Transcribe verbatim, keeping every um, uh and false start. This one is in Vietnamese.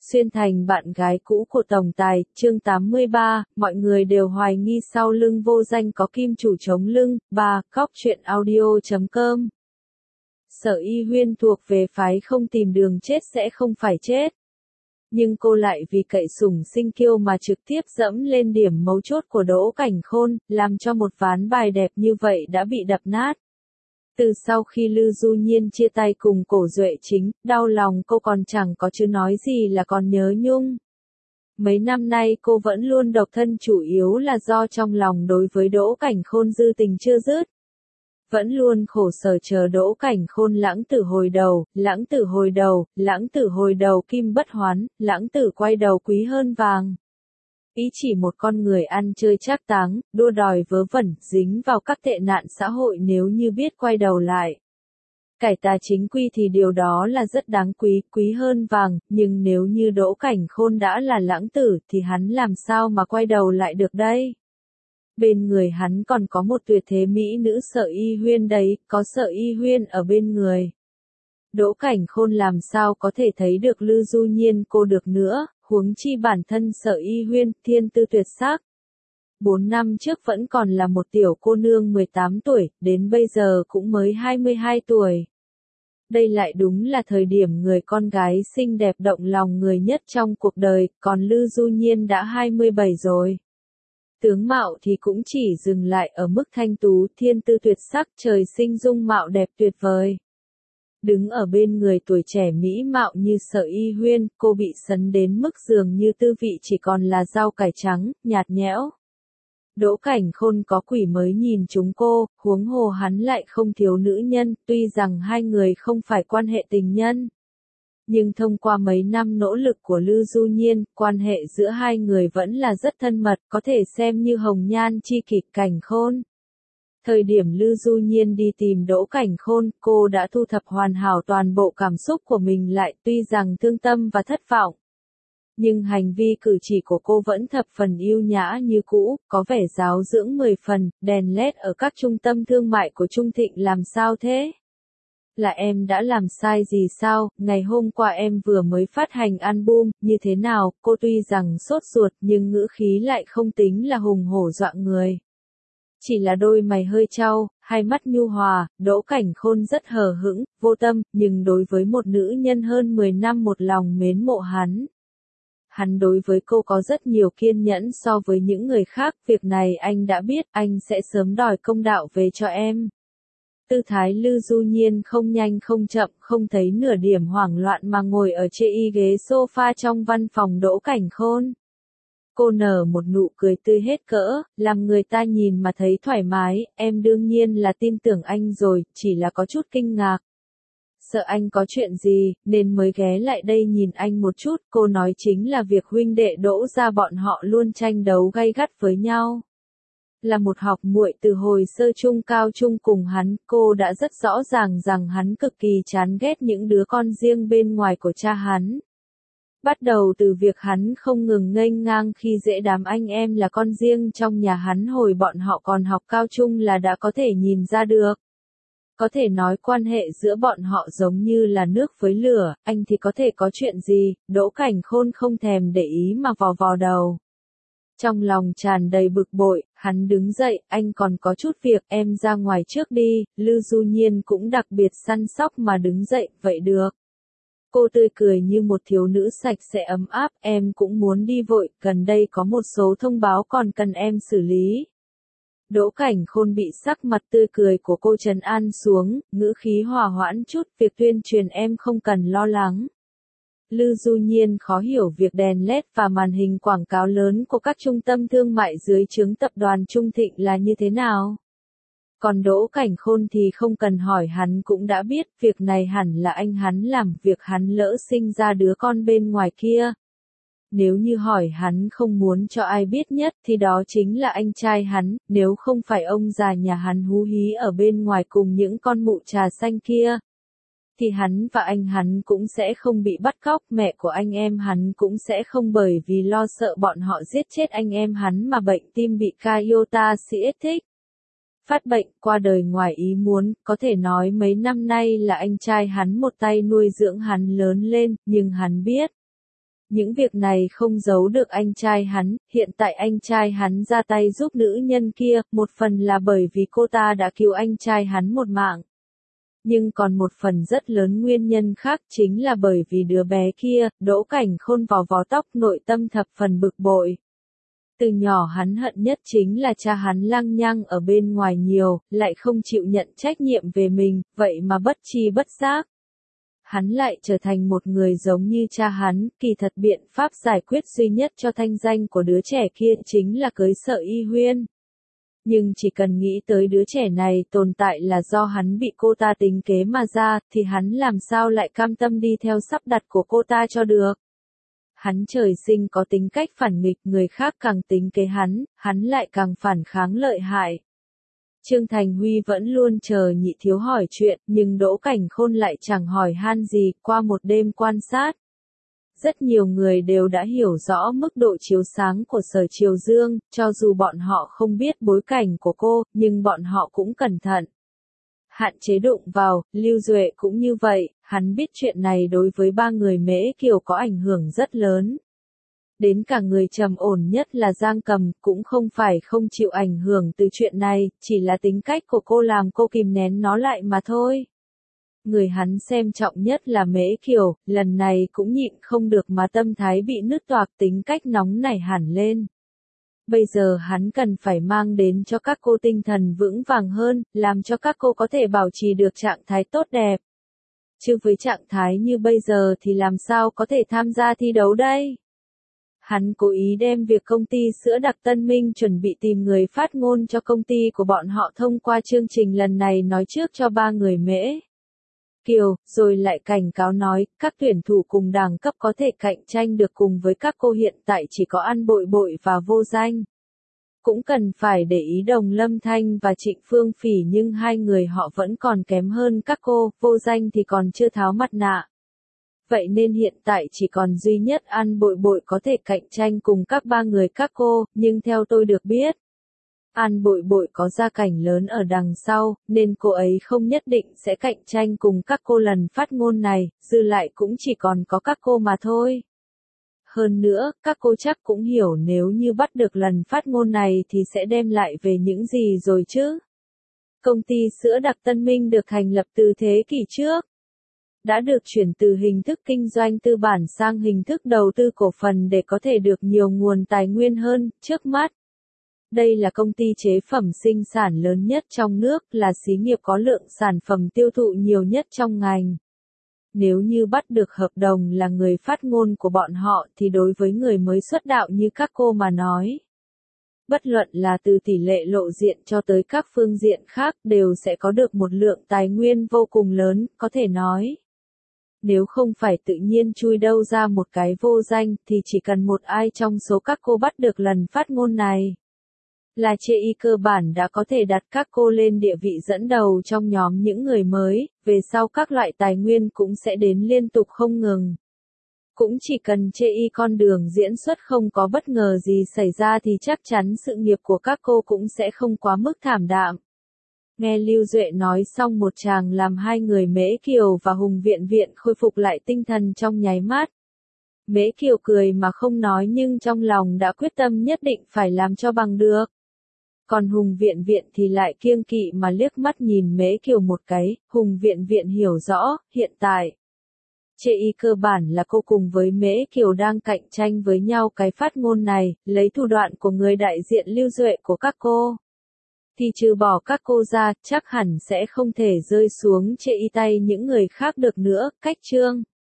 Xuyên thành bạn gái cũ của tổng tài, chương tám mươi ba, mọi người đều hoài nghi sau lưng vô danh có kim chủ chống lưng. Ba, Cóc truyện audio chấm com. Sở Y Huyên thuộc về phái không tìm đường chết sẽ không phải chết. Nhưng cô lại vì cậy sủng sinh kiêu mà trực tiếp dẫm lên điểm mấu chốt của Đỗ Cảnh Khôn, làm cho một ván bài đẹp như vậy đã bị đập nát. Từ sau khi Lư Du Nhiên chia tay cùng Cổ Duệ Chính, đau lòng cô còn chẳng có chứ nói gì là còn nhớ nhung. Mấy năm nay cô vẫn luôn độc thân, chủ yếu là do trong lòng đối với Đỗ Cảnh Khôn dư tình chưa dứt. Vẫn luôn khổ sở chờ Đỗ Cảnh Khôn lãng tử hồi đầu, lãng tử hồi đầu, lãng tử hồi đầu kim bất hoán, lãng tử quay đầu quý hơn vàng. Ý chỉ một con người ăn chơi trác táng, đua đòi vớ vẩn, dính vào các tệ nạn xã hội nếu như biết quay đầu lại. Cải tà chính quy thì điều đó là rất đáng quý, quý hơn vàng, nhưng nếu như Đỗ Cảnh Khôn đã là lãng tử thì hắn làm sao mà quay đầu lại được đây? Bên người hắn còn có một tuyệt thế mỹ nữ Sở Y Huyên đấy, có Sở Y Huyên ở bên người. Đỗ Cảnh Khôn làm sao có thể thấy được Lư Du Nhiên cô được nữa, huống chi bản thân Sở Y Huyên, thiên tư tuyệt sắc. Bốn năm trước vẫn còn là một tiểu cô nương mười tám tuổi, đến bây giờ cũng mới hai mươi hai tuổi. Đây lại đúng là thời điểm người con gái xinh đẹp động lòng người nhất trong cuộc đời, còn Lư Du Nhiên đã hai mươi bảy rồi. Tướng mạo thì cũng chỉ dừng lại ở mức thanh tú, thiên tư tuyệt sắc, trời sinh dung mạo đẹp tuyệt vời. Đứng ở bên người tuổi trẻ mỹ mạo như Sở Y Huyên, cô bị sấn đến mức dường như tư vị chỉ còn là rau cải trắng, nhạt nhẽo. Đỗ Cảnh Khôn có quỷ mới nhìn chúng cô, huống hồ hắn lại không thiếu nữ nhân, tuy rằng hai người không phải quan hệ tình nhân. Nhưng thông qua mấy năm nỗ lực của Lư Du Nhiên, quan hệ giữa hai người vẫn là rất thân mật, có thể xem như hồng nhan chi kỷ. Cảnh Khôn. Thời điểm Lư Du Nhiên đi tìm Đỗ Cảnh Khôn, cô đã thu thập hoàn hảo toàn bộ cảm xúc của mình lại, tuy rằng thương tâm và thất vọng. Nhưng hành vi cử chỉ của cô vẫn thập phần yêu nhã như cũ, có vẻ giáo dưỡng mười phần, đèn led ở các trung tâm thương mại của Trung Thịnh làm sao thế? Là em đã làm sai gì sao? Ngày hôm qua em vừa mới phát hành album, như thế nào? Cô tuy rằng sốt ruột nhưng ngữ khí lại không tính là hùng hổ dọa người. Chỉ là đôi mày hơi chau, hai mắt nhu hòa, Đỗ Cảnh Khôn rất hờ hững, vô tâm, nhưng đối với một nữ nhân hơn mười năm một lòng mến mộ hắn. Hắn đối với cô có rất nhiều kiên nhẫn so với những người khác, việc này anh đã biết, anh sẽ sớm đòi công đạo về cho em. Tư thái Lư Du Nhiên không nhanh không chậm, không thấy nửa điểm hoảng loạn mà ngồi ở chê y ghế sofa trong văn phòng Đỗ Cảnh Khôn. Cô nở một nụ cười tươi hết cỡ, làm người ta nhìn mà thấy thoải mái, em đương nhiên là tin tưởng anh rồi, chỉ là có chút kinh ngạc. Sợ anh có chuyện gì, nên mới ghé lại đây nhìn anh một chút, cô nói chính là việc huynh đệ Đỗ gia bọn họ luôn tranh đấu gay gắt với nhau. Là một học muội từ hồi sơ trung cao trung cùng hắn, cô đã rất rõ ràng rằng hắn cực kỳ chán ghét những đứa con riêng bên ngoài của cha hắn. Bắt đầu từ việc hắn không ngừng nghênh ngang khi dễ đám anh em là con riêng trong nhà hắn hồi bọn họ còn học cao trung là đã có thể nhìn ra được. Có thể nói quan hệ giữa bọn họ giống như là nước với lửa, anh thì có thể có chuyện gì, Đỗ Cảnh Khôn không thèm để ý mà vò vò đầu. Trong lòng tràn đầy bực bội, hắn đứng dậy, anh còn có chút việc, em ra ngoài trước đi. Lư Du Nhiên cũng đặc biệt săn sóc mà đứng dậy, vậy được. Cô tươi cười như một thiếu nữ sạch sẽ ấm áp, em cũng muốn đi vội, gần đây có một số thông báo còn cần em xử lý. Đỗ Cảnh Khôn bị sắc mặt tươi cười của cô trấn an xuống, ngữ khí hòa hoãn chút, việc tuyên truyền em không cần lo lắng. Lư Du Nhiên khó hiểu việc đèn led và màn hình quảng cáo lớn của các trung tâm thương mại dưới trướng tập đoàn Trung Thịnh là như thế nào. Còn Đỗ Cảnh Khôn thì không cần hỏi, hắn cũng đã biết, việc này hẳn là anh hắn làm, việc hắn lỡ sinh ra đứa con bên ngoài kia. Nếu như hỏi hắn không muốn cho ai biết nhất thì đó chính là anh trai hắn, nếu không phải ông già nhà hắn hú hí ở bên ngoài cùng những con mụ trà xanh kia. Thì hắn và anh hắn cũng sẽ không bị bắt cóc, mẹ của anh em hắn cũng sẽ không bởi vì lo sợ bọn họ giết chết anh em hắn mà bệnh tim bị Toyota Civic. Phát bệnh, qua đời ngoài ý muốn, có thể nói mấy năm nay là anh trai hắn một tay nuôi dưỡng hắn lớn lên, nhưng hắn biết. Những việc này không giấu được anh trai hắn, hiện tại anh trai hắn ra tay giúp nữ nhân kia, một phần là bởi vì cô ta đã cứu anh trai hắn một mạng. Nhưng còn một phần rất lớn nguyên nhân khác chính là bởi vì đứa bé kia, Đỗ Cảnh Khôn vò vò tóc, nội tâm thập phần bực bội. Từ nhỏ hắn hận nhất chính là cha hắn lăng nhăng ở bên ngoài nhiều, lại không chịu nhận trách nhiệm về mình, vậy mà bất tri bất giác. Hắn lại trở thành một người giống như cha hắn, kỳ thật biện pháp giải quyết duy nhất cho thanh danh của đứa trẻ kia chính là cưới Sở Y Huyên. Nhưng chỉ cần nghĩ tới đứa trẻ này tồn tại là do hắn bị cô ta tính kế mà ra, thì hắn làm sao lại cam tâm đi theo sắp đặt của cô ta cho được. Hắn trời sinh có tính cách phản nghịch, người khác càng tính kế hắn, hắn lại càng phản kháng lợi hại. Trương Thành Huy vẫn luôn chờ Nhị Thiếu hỏi chuyện, nhưng Đỗ Cảnh Khôn lại chẳng hỏi han gì. Qua một đêm quan sát, rất nhiều người đều đã hiểu rõ mức độ chiếu sáng của Sở Triều Dương, cho dù bọn họ không biết bối cảnh của cô, nhưng bọn họ cũng cẩn thận. Hạn chế đụng vào, Lưu Duệ cũng như vậy, hắn biết chuyện này đối với ba người Mễ Kiều có ảnh hưởng rất lớn. Đến cả người trầm ổn nhất là Giang Cầm, cũng không phải không chịu ảnh hưởng từ chuyện này, chỉ là tính cách của cô làm cô kìm nén nó lại mà thôi. Người hắn xem trọng nhất là Mễ Kiều, lần này cũng nhịn không được mà tâm thái bị nứt toạc, tính cách nóng nảy hẳn lên. Bây giờ hắn cần phải mang đến cho các cô tinh thần vững vàng hơn, làm cho các cô có thể bảo trì được trạng thái tốt đẹp. Chứ với trạng thái như bây giờ thì làm sao có thể tham gia thi đấu đây? Hắn cố ý đem việc công ty sữa đặc Tân Minh chuẩn bị tìm người phát ngôn cho công ty của bọn họ thông qua chương trình lần này nói trước cho ba người Mễ Kiều, rồi lại cảnh cáo nói, các tuyển thủ cùng đẳng cấp có thể cạnh tranh được cùng với các cô hiện tại chỉ có An Bội Bội và Vô Danh. Cũng cần phải để ý Đồng Lâm Thanh và Trịnh Phương Phỉ, nhưng hai người họ vẫn còn kém hơn các cô, Vô Danh thì còn chưa tháo mặt nạ. Vậy nên hiện tại chỉ còn duy nhất An Bội Bội có thể cạnh tranh cùng các ba người các cô, nhưng theo tôi được biết, An Bội Bội có gia cảnh lớn ở đằng sau, nên cô ấy không nhất định sẽ cạnh tranh cùng các cô lần phát ngôn này, dư lại cũng chỉ còn có các cô mà thôi. Hơn nữa, các cô chắc cũng hiểu nếu như bắt được lần phát ngôn này thì sẽ đem lại về những gì rồi chứ. Công ty sữa đặc Tân Minh được thành lập từ thế kỷ trước, đã được chuyển từ hình thức kinh doanh tư bản sang hình thức đầu tư cổ phần để có thể được nhiều nguồn tài nguyên hơn. Trước mắt, đây là công ty chế phẩm sinh sản lớn nhất trong nước, là xí nghiệp có lượng sản phẩm tiêu thụ nhiều nhất trong ngành. Nếu như bắt được hợp đồng là người phát ngôn của bọn họ thì đối với người mới xuất đạo như các cô mà nói, bất luận là từ tỷ lệ lộ diện cho tới các phương diện khác đều sẽ có được một lượng tài nguyên vô cùng lớn, có thể nói. Nếu không phải tự nhiên chui đâu ra một cái Vô Danh thì chỉ cần một ai trong số các cô bắt được lần phát ngôn này, là chê y cơ bản đã có thể đặt các cô lên địa vị dẫn đầu trong nhóm những người mới, về sau các loại tài nguyên cũng sẽ đến liên tục không ngừng. Cũng chỉ cần chê y con đường diễn xuất không có bất ngờ gì xảy ra thì chắc chắn sự nghiệp của các cô cũng sẽ không quá mức thảm đạm. Nghe Lưu Duệ nói xong một tràng làm hai người Mễ Kiều và Hùng Viện Viện khôi phục lại tinh thần trong nháy mắt. Mễ Kiều cười mà không nói nhưng trong lòng đã quyết tâm nhất định phải làm cho bằng được. Còn Hùng Viện Viện thì lại kiêng kỵ mà liếc mắt nhìn Mễ Kiều một cái. Hùng Viện Viện hiểu rõ, hiện tại chê y cơ bản là cô cùng với Mễ Kiều đang cạnh tranh với nhau cái phát ngôn này, lấy thủ đoạn của người đại diện Lưu Duệ của các cô. Thì trừ bỏ các cô ra, chắc hẳn sẽ không thể rơi xuống chê y tay những người khác được nữa. Cách chương